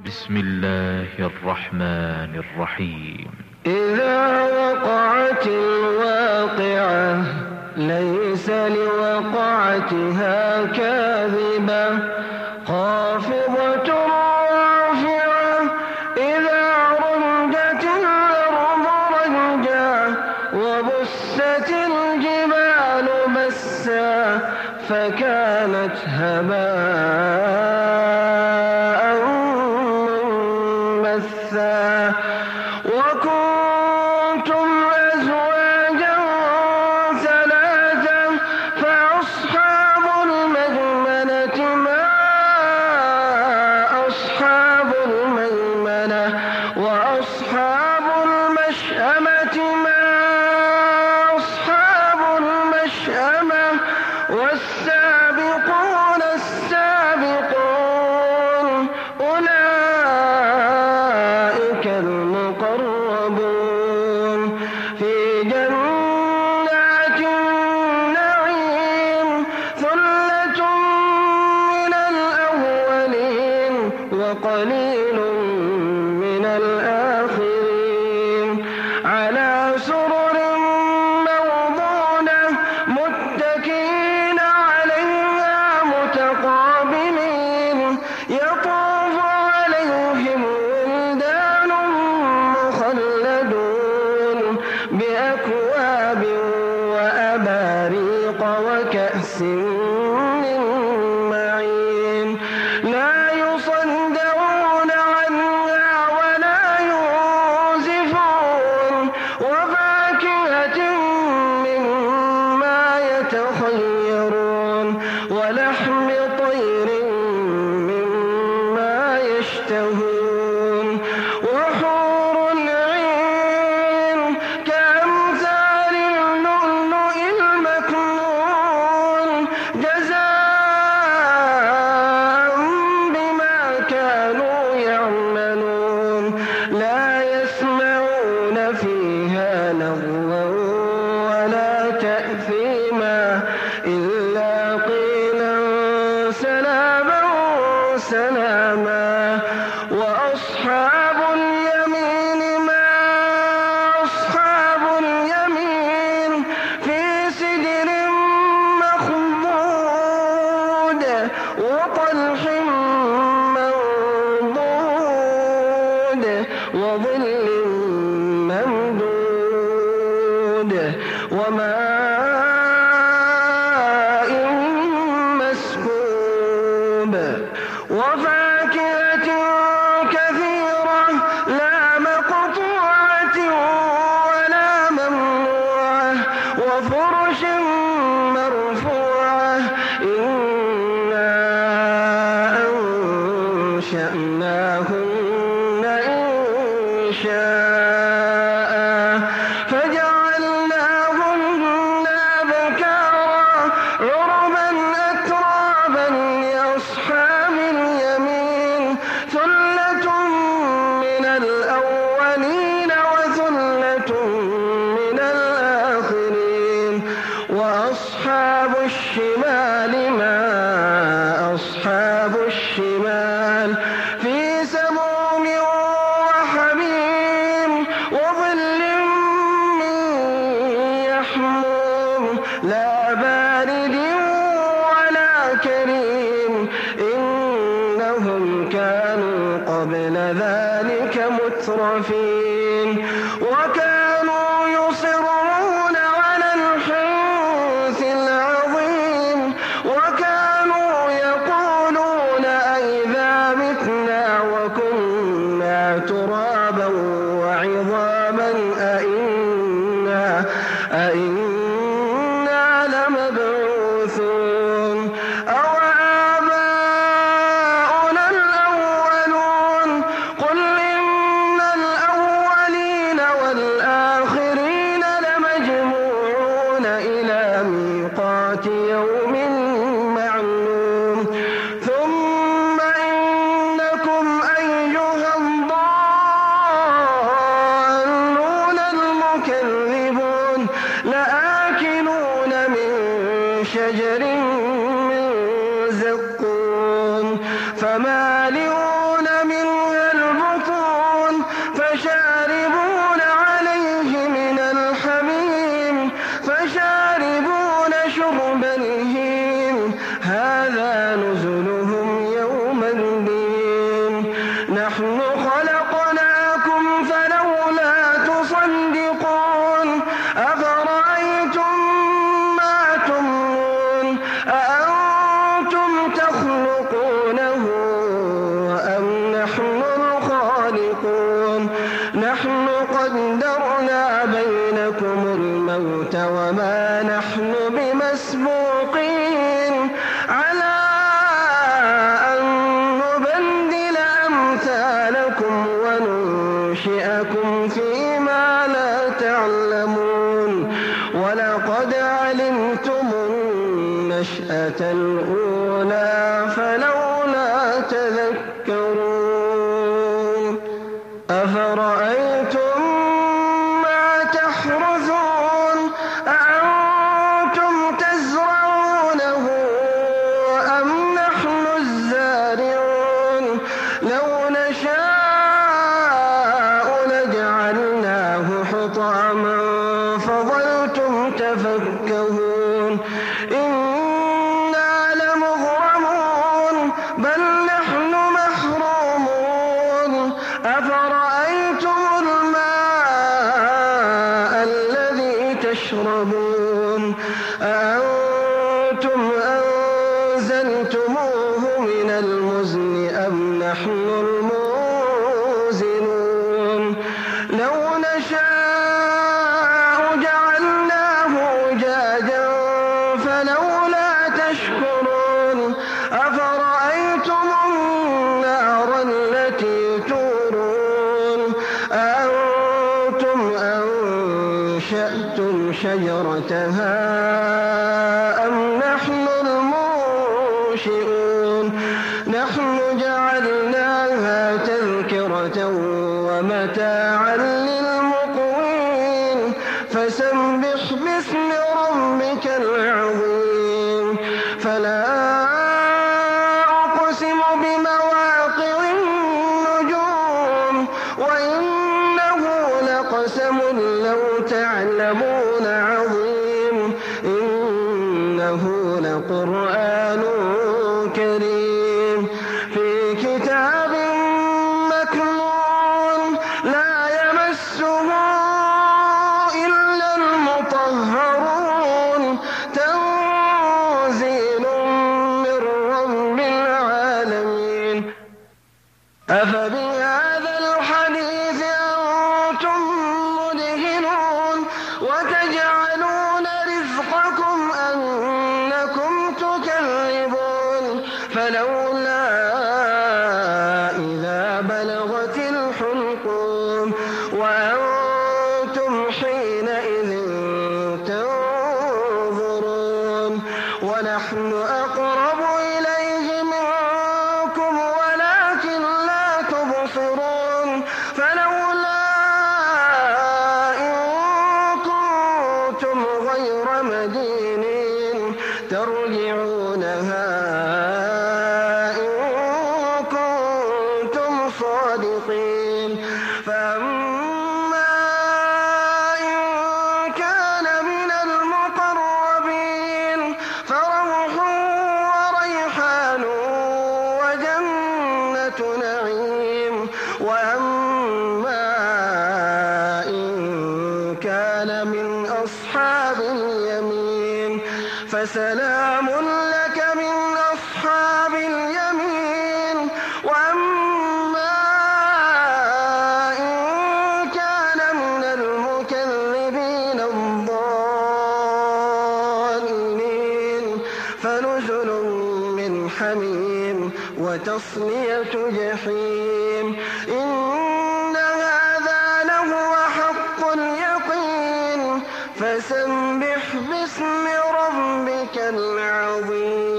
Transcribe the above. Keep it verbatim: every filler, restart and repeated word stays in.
بسم الله الرحمن الرحيم. إذا وقعت الواقعة ليس لوقعتها كاذبة خافضة رافعة إذا رجت الأرض رجا وبست الجبال بسا فكانت هباء منبثا وكنتم أزواجا ثلاثا فأصحاب الميمنة ما أصحاب الميمنة وأصحاب المشأمة ما أصحاب المشأمة والسابقون السابقون أولئك المقربون في جنات النعيم ثلة من الأولين وقليل من الآخرين على سرر موضونة متكئين عليها متقابلين يطوف عليهم ولدان مخلدون بأكواب وأباريق وكأس من معين لا يصدعون عنها ولا ينزفون وفاكهة مما يتخيرون ولحم طير مما يشتهون وحور العين كأمثال اللؤلؤ المكنون جزاء بما كانوا يعملون لا يسمعون فيها لغوا ولا تأثيما إلا قيلا سلاما سلاما وأصحاب اليمين ما أصحاب اليمين في سدر مخضود وطلح منضود وظل ممدود وماء مسكوب وفاكهة كثيرة لا مقطوعة ولا ممنوعة وفرش مرفوعة إنا أنشأناهن إنشاء فجعلناهن أبكارا عربا أترابا لأصحاب اليمين ثلة من الأولين وثلة من الآخرين وأصحاب الشمال ما أصحاب الشمال في سموم وحميم وظل من يحموم لا بارد ولا كريم إنهم كانوا قبل ذلك مترفين وكانوا يصرون على الحنث العظيم وكانوا يقولون أئذا متنا وكنا ترابا وعظاما أئنا أئنا لمبعوثون أو آباؤنا الأولون قل إن الأولين نحن خلقناكم فلولا تصدقون أفرأيتم ما تمنون أأنتم تخلقونه أم نحن الخالقون نحن قدرنا بينكم الموت وما نحن بمسبوقين على أن نبدل أمثالكم وننشئكم فيما لا تعلمون ولقد علمتم النشأة الأولى فلولا تذكرون أفرأيتم ما تحرثون أأنتم تزرعونه أم نحن الزارعون لو نشاء لجعلناه حطاما فظلتم تفكهون إنا لمغرمون بل نحن محرومون أفرأيتم الماء الذي تشربون أأنتم أنزلتموه من المزن أم نحن المنزلون لو نشاء جعلناه أجاجا فلولا تشكرون أفرأيتم النار التي تورون أأنتم أنشأتم شجرتها أم نحن المنشئون نحن جعلناها تذكرة ومتاعا للمقوين فسبح باسم ربك العظيم فلا أقسم بمواقع النجوم وإنه لقسم لو تعلمون عظيم إنه لقرآن كريم في كتاب مكنون لا يمسه إلا المطهرون تنزيل من رب العالمين أفبهذا الحديث أنتم مدهنون وتجعلون رزقكم أنكم تكذبون فلولا إذا بلغت الحلقوم وأنتم حينئذ تنظرون ونحن أقرب إليه منكم ولكن لا تبصرون فلولا إن كنتم غير مدينين ترجعونها إن كنتم صادقين فأما إن كان من المقربين فروح وريحان وجنة نعيم وأما إن كان من أصحاب اليمين فسلام لك من أصحاب اليمين وأما إن كان من المكذبين الضالين فنزل من حميم وتصلية جحيم إن هذا لهو حق اليقين فسبح باسم ربك العظيم